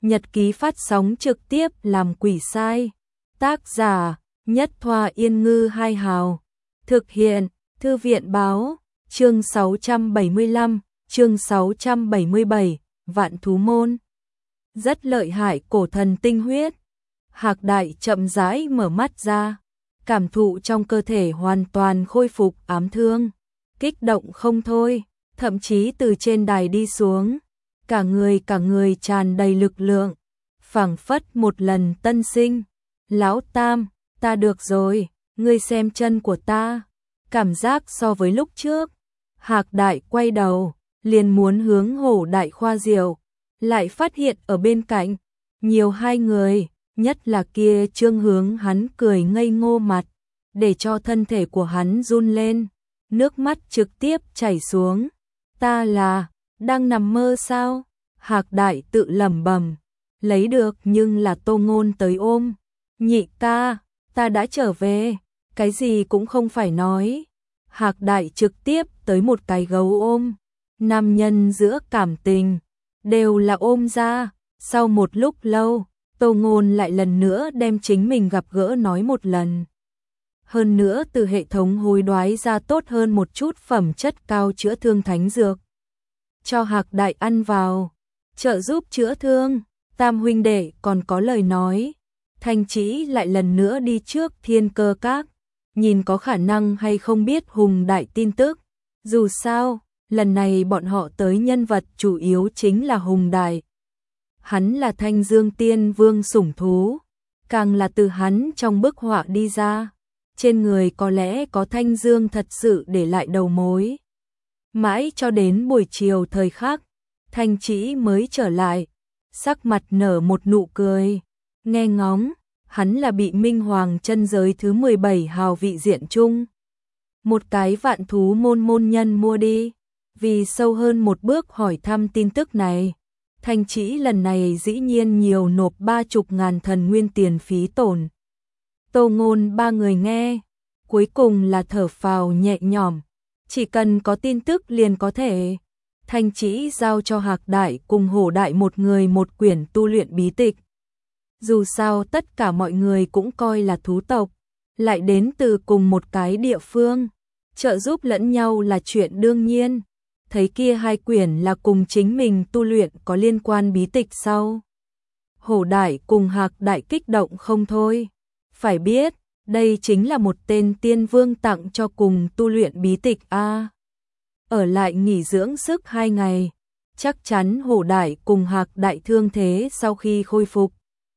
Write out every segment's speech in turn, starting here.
nhật ký phát sóng trực tiếp làm quỷ sai. Tác giả Nhất Thoa Yên Ngư Hai Hào. Thực hiện Thư viện Báo. Chương 675, chương 677, Vạn Thú Môn. Rất lợi hại cổ thần tinh huyết. Hạc Đại chậm rãi mở mắt ra, cảm thụ trong cơ thể hoàn toàn khôi phục ám thương, kích động không thôi, thậm chí từ trên đài đi xuống, cả người tràn đầy lực lượng, phảng phất một lần tân sinh. Lão Tam, ta được rồi, ngươi xem chân của ta, cảm giác so với lúc trước. Hạc Đại quay đầu, liền muốn hướng Hổ Đại khoa diều, lại phát hiện ở bên cạnh nhiều hai người, nhất là kia Trương hướng hắn cười ngây ngô mặt, để cho thân thể của hắn run lên, nước mắt trực tiếp chảy xuống. Ta là đang nằm mơ sao? Hạc Đại tự lẩm bẩm, lấy được nhưng là Tô Ngôn tới ôm. Nhị ca, ta đã trở về, cái gì cũng không phải nói. Hạc Đại trực tiếp tới một cái gấu ôm. Nam nhân giữa cảm tình đều là ôm ra. Sau một lúc lâu, Tô Ngôn lại lần nữa đem chính mình gặp gỡ nói một lần. Hơn nữa từ hệ thống hối đoái ra tốt hơn một chút phẩm chất cao chữa thương thánh dược, cho Hạc Đại ăn vào, trợ giúp chữa thương. Tam huynh đệ còn có lời nói. Thanh Chỉ lại lần nữa đi trước Thiên Cơ Các, nhìn có khả năng hay không biết Hùng Đại tin tức. Dù sao, lần này bọn họ tới nhân vật chủ yếu chính là Hùng Đại. Hắn là Thanh Dương Tiên Vương sủng thú, càng là từ hắn trong bức họa đi ra. Trên người có lẽ có Thanh Dương thật sự để lại đầu mối. Mãi cho đến buổi chiều thời khắc, Thanh Chỉ mới trở lại, sắc mặt nở một nụ cười. Nghe ngóng, hắn là bị Minh Hoàng chân giới thứ 17 hào vị diện chung một cái vạn thú môn môn nhân mua đi. Vì sâu hơn một bước hỏi thăm tin tức này, Thanh Chỉ lần này dĩ nhiên nhiều nộp 30.000 thần nguyên tiền phí tổn. Tô Ngôn ba người nghe, cuối cùng là thở phào nhẹ nhõm, chỉ cần có tin tức liền có thể. Thanh Chỉ giao cho Hạc Đại cùng Hổ Đại một người một quyển tu luyện bí tịch. Dù sao tất cả mọi người cũng coi là thú tộc, lại đến từ cùng một cái địa phương, trợ giúp lẫn nhau là chuyện đương nhiên. Thấy kia hai quyển là cùng chính mình tu luyện có liên quan bí tịch sau, Hổ Đại cùng Hạc Đại kích động không thôi. Phải biết, đây chính là một tên tiên vương tặng cho cùng tu luyện bí tịch a. Ở lại nghỉ dưỡng sức 2 ngày, chắc chắn Hổ Đại cùng Hạc Đại thương thế sau khi khôi phục.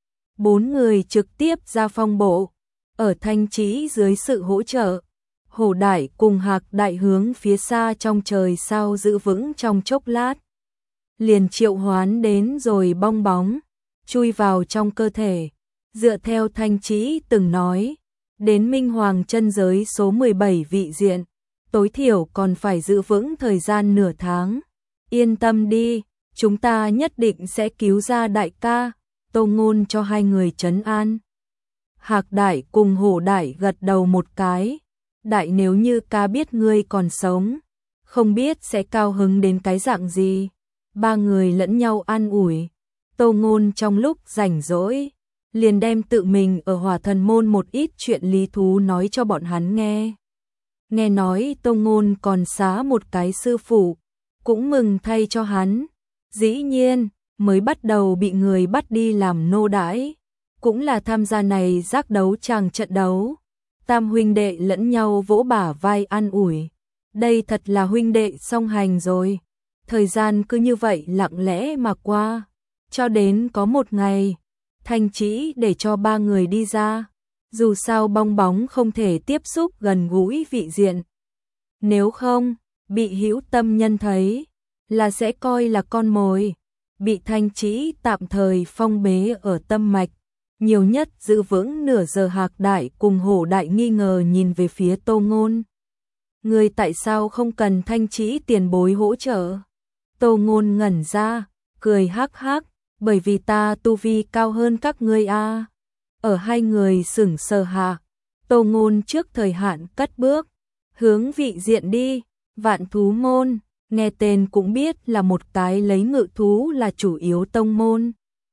4 người trực tiếp ra phong bộ, ở Thanh Chỉ dưới sự hỗ trợ, Hổ Đại cùng Hạc Đại hướng phía xa trong trời sao giữ vững trong chốc lát. Liền triệu hoán đến rồi bong bóng, chui vào trong cơ thể. Dựa theo Thanh Chỉ từng nói, đến Minh Hoàng chân giới số 17 vị diện, tối thiểu còn phải giữ vững thời gian nửa tháng. Yên tâm đi, chúng ta nhất định sẽ cứu ra đại ca. Tô Ngôn cho hai người trấn an. Hạc Đại cùng Hổ Đại gật đầu một cái. Đại, nếu như ca biết ngươi còn sống, không biết sẽ cao hứng đến cái dạng gì. Ba người lẫn nhau an ủi. Tô Ngôn trong lúc rảnh rỗi, liền đem tự mình ở Hỏa Thần Môn một ít chuyện lý thú nói cho bọn hắn nghe. Nghe nói Tô Ngôn còn xá một cái sư phụ, cũng mừng thay cho hắn. Dĩ nhiên, mới bắt đầu bị người bắt đi làm nô đãi, cũng là tham gia này giác đấu chàng trận đấu. Tam huynh đệ lẫn nhau vỗ bả vai an ủi. Đây thật là huynh đệ song hành rồi. Thời gian cứ như vậy lặng lẽ mà qua, cho đến có một ngày, Thanh Chỉ để cho ba người đi ra. Dù sao bong bóng không thể tiếp xúc gần gũi vị diện, nếu không, bị hữu tâm nhân thấy, là sẽ coi là con mồi. Bị Thanh Chỉ tạm thời phong bế ở tâm mạch, nhiều nhất giữ vững nửa giờ. Hạc Đại cùng Hổ Đại nghi ngờ nhìn về phía Tô Ngôn. Người tại sao không cần Thanh Chỉ tiền bối hỗ trợ? Tô Ngôn ngẩn ra, cười hắc hắc, bởi vì ta tu vi cao hơn các ngươi a. Ở hai người sững sờ hạ, Tô Ngôn trước thời hạn cất bước, hướng vị diện đi. Vạn Thú Môn, nghe tên cũng biết là một cái lấy ngự thú là chủ yếu tông môn.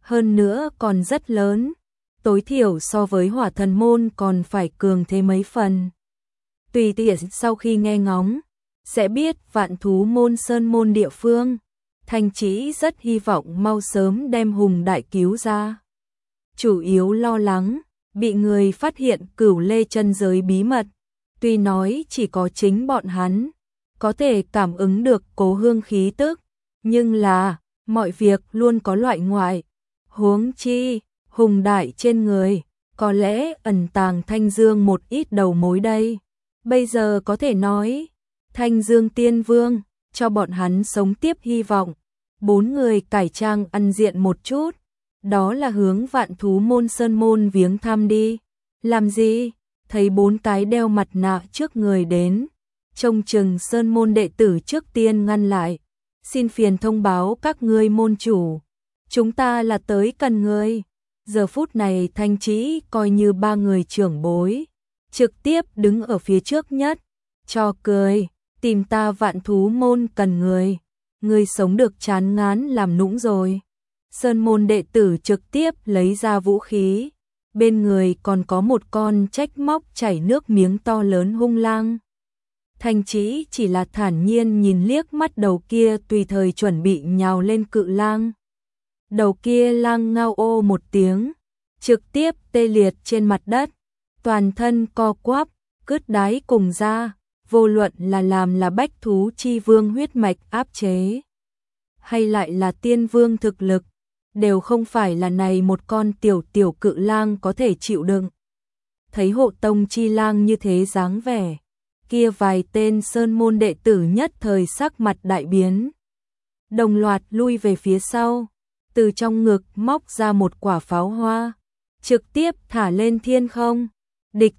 hơn nữa còn rất lớn, tối thiểu so với Hỏa Thần môn còn phải cường thế mấy phần. Tùy tiện sau khi nghe ngóng, sẽ biết Vạn Thú môn sơn môn địa phương, Thanh Chí rất hy vọng mau sớm đem Hùng Đại cứu ra. Chủ yếu lo lắng bị người phát hiện Cửu Lê chân giới bí mật, tuy nói chỉ có chính bọn hắn có thể cảm ứng được cố hương khí tức, nhưng là mọi việc luôn có loại ngoại, huống chi Hùng Đại trên người có lẽ ẩn tàng Thanh Dương một ít đầu mối đây. Bây giờ có thể nói Thanh Dương Tiên Vương cho bọn hắn sống tiếp hy vọng. 4 người cải trang ăn diện một chút, đó là hướng Vạn Thú môn sơn môn viếng thăm đi. Làm gì? Thấy 4 cái đeo mặt nạ trước người đến, trông chừng sơn môn đệ tử trước tiên ngăn lại. Xin phiền thông báo các ngươi môn chủ, chúng ta là tới cần người. Giờ phút này Thanh Chí coi như 3 người trưởng bối, trực tiếp đứng ở phía trước nhất, cho cười, tìm ta Vạn Thú môn cần người. Người sống được chán ngán làm nũng rồi. Sơn môn đệ tử trực tiếp lấy ra vũ khí, bên người còn có một con trách móc chảy nước miếng to lớn hung lang. Thanh Chí chỉ là thản nhiên nhìn liếc mắt đầu kia tùy thời chuẩn bị nhào lên cự lang. Đầu kia lang ngao ô một tiếng, trực tiếp tê liệt trên mặt đất, toàn thân co quắp, cứt đáy cùng ra, vô luận là làm là bách thú chi vương huyết mạch áp chế, hay lại là tiên vương thực lực, đều không phải là này một con tiểu cự lang có thể chịu đựng. Thấy hộ tông chi lang như thế dáng vẻ, kia vài tên sơn môn đệ tử nhất thời sắc mặt đại biến, đồng loạt lui về phía sau, từ trong ngực móc ra một quả pháo hoa, trực tiếp thả lên thiên không. Địch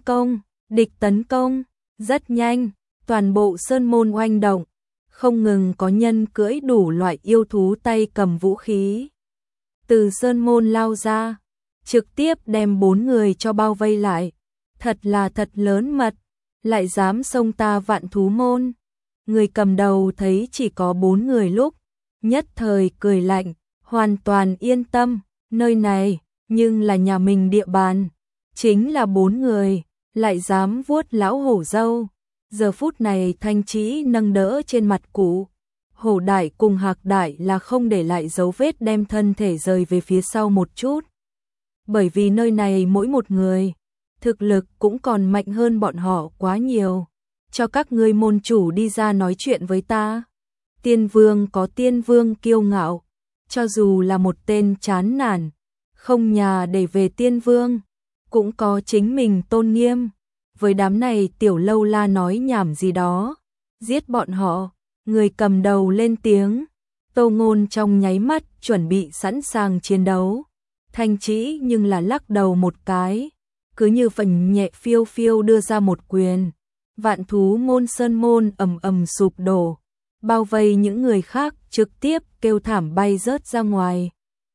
tấn công, rất nhanh, toàn bộ sơn môn oanh động, không ngừng có nhân cưỡi đủ loại yêu thú tay cầm vũ khí. Từ sơn môn lao ra, trực tiếp đem 4 người cho bao vây lại. Thật là thật lớn mật, lại dám xông ta Vạn Thú môn. Người cầm đầu thấy chỉ có 4 người lúc, nhất thời cười lạnh, hoàn toàn yên tâm, nơi này nhưng là nhà mình địa bàn, chính là 4 người, lại dám vuốt lão hổ râu. Giờ phút này Thanh Chí nâng đỡ trên mặt cụ, Hổ Đại cùng Hạc Đại là không để lại dấu vết đem thân thể rời về phía sau một chút. Bởi vì nơi này mỗi một người, thực lực cũng còn mạnh hơn bọn họ quá nhiều. Cho các ngươi môn chủ đi ra nói chuyện với ta. Tiên vương có tiên vương kiêu ngạo, cho dù là một tên chán nản, không nhà để về tiên vương, cũng có chính mình tôn nghiêm. Với đám này tiểu lâu la nói nhảm gì đó, giết bọn họ. Người cầm đầu lên tiếng, Tô Ngôn trong nháy mắt chuẩn bị sẵn sàng chiến đấu. Thanh Chí nhưng là lắc đầu một cái, cứ như phần nhẹ phiêu phiêu đưa ra một quyền. Vạn Thú môn sơn môn ầm ầm sụp đổ, bao vây những người khác trực tiếp kêu thảm bay rớt ra ngoài.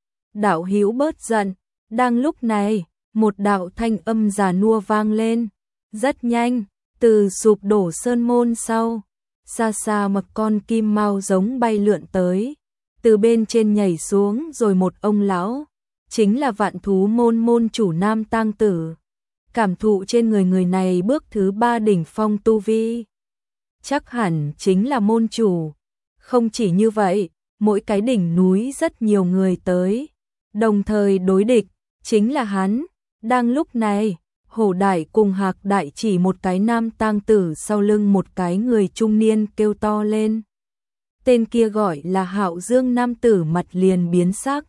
Đạo hữu bớt giận, đang lúc này, một đạo thanh âm già nua vang lên. Rất nhanh, từ sụp đổ sơn môn sau, xa xa một con kim mao giống bay lượn tới, từ bên trên nhảy xuống rồi một ông lão, chính là Vạn Thú môn môn chủ Nam Tang Tử. Cảm thụ trên người này bước thứ 3 đỉnh phong tu vi, chắc hẳn chính là môn chủ. Không chỉ như vậy, mỗi cái đỉnh núi rất nhiều người tới, đồng thời đối địch, chính là hắn. Đang lúc này, Hổ Đại cùng Hạc Đại chỉ một cái Nam Tang Tử sau lưng một cái người trung niên kêu to lên. Tên kia gọi là Hạo Dương nam tử mặt liền biến sắc.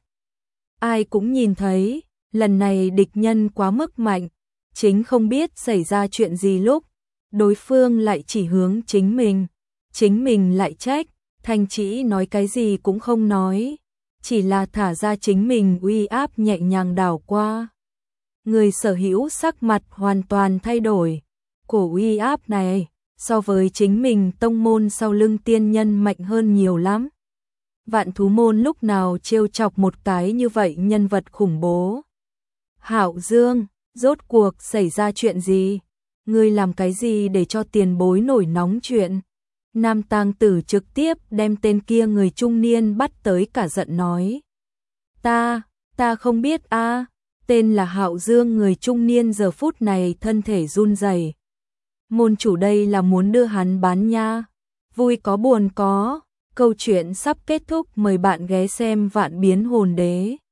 Ai cũng nhìn thấy, lần này địch nhân quá mức mạnh, chính không biết xảy ra chuyện gì lúc, đối phương lại chỉ hướng chính mình lại trách. Thanh Chí nói cái gì cũng không nói, chỉ là thả ra chính mình uy áp nhẹ nhàng đảo qua. Người sở hữu sắc mặt hoàn toàn thay đổi, cổ uy áp này so với chính mình tông môn sau lưng tiên nhân mạnh hơn nhiều lắm. Vạn Thú môn lúc nào trêu chọc một cái như vậy nhân vật khủng bố. Hạo Dương, rốt cuộc xảy ra chuyện gì? Ngươi làm cái gì để cho tiền bối nổi nóng chuyện? Nam Tang Tử trực tiếp đem tên kia người trung niên bắt tới cả giận nói. Ta Ta không biết a. Tên là Hạo Dương, người trung niên giờ phút này thân thể run rẩy. Môn chủ đây là muốn đưa hắn bán nha. Vui có buồn có. Câu chuyện sắp kết thúc, mời bạn ghé xem Vạn Biến Hồn Đế.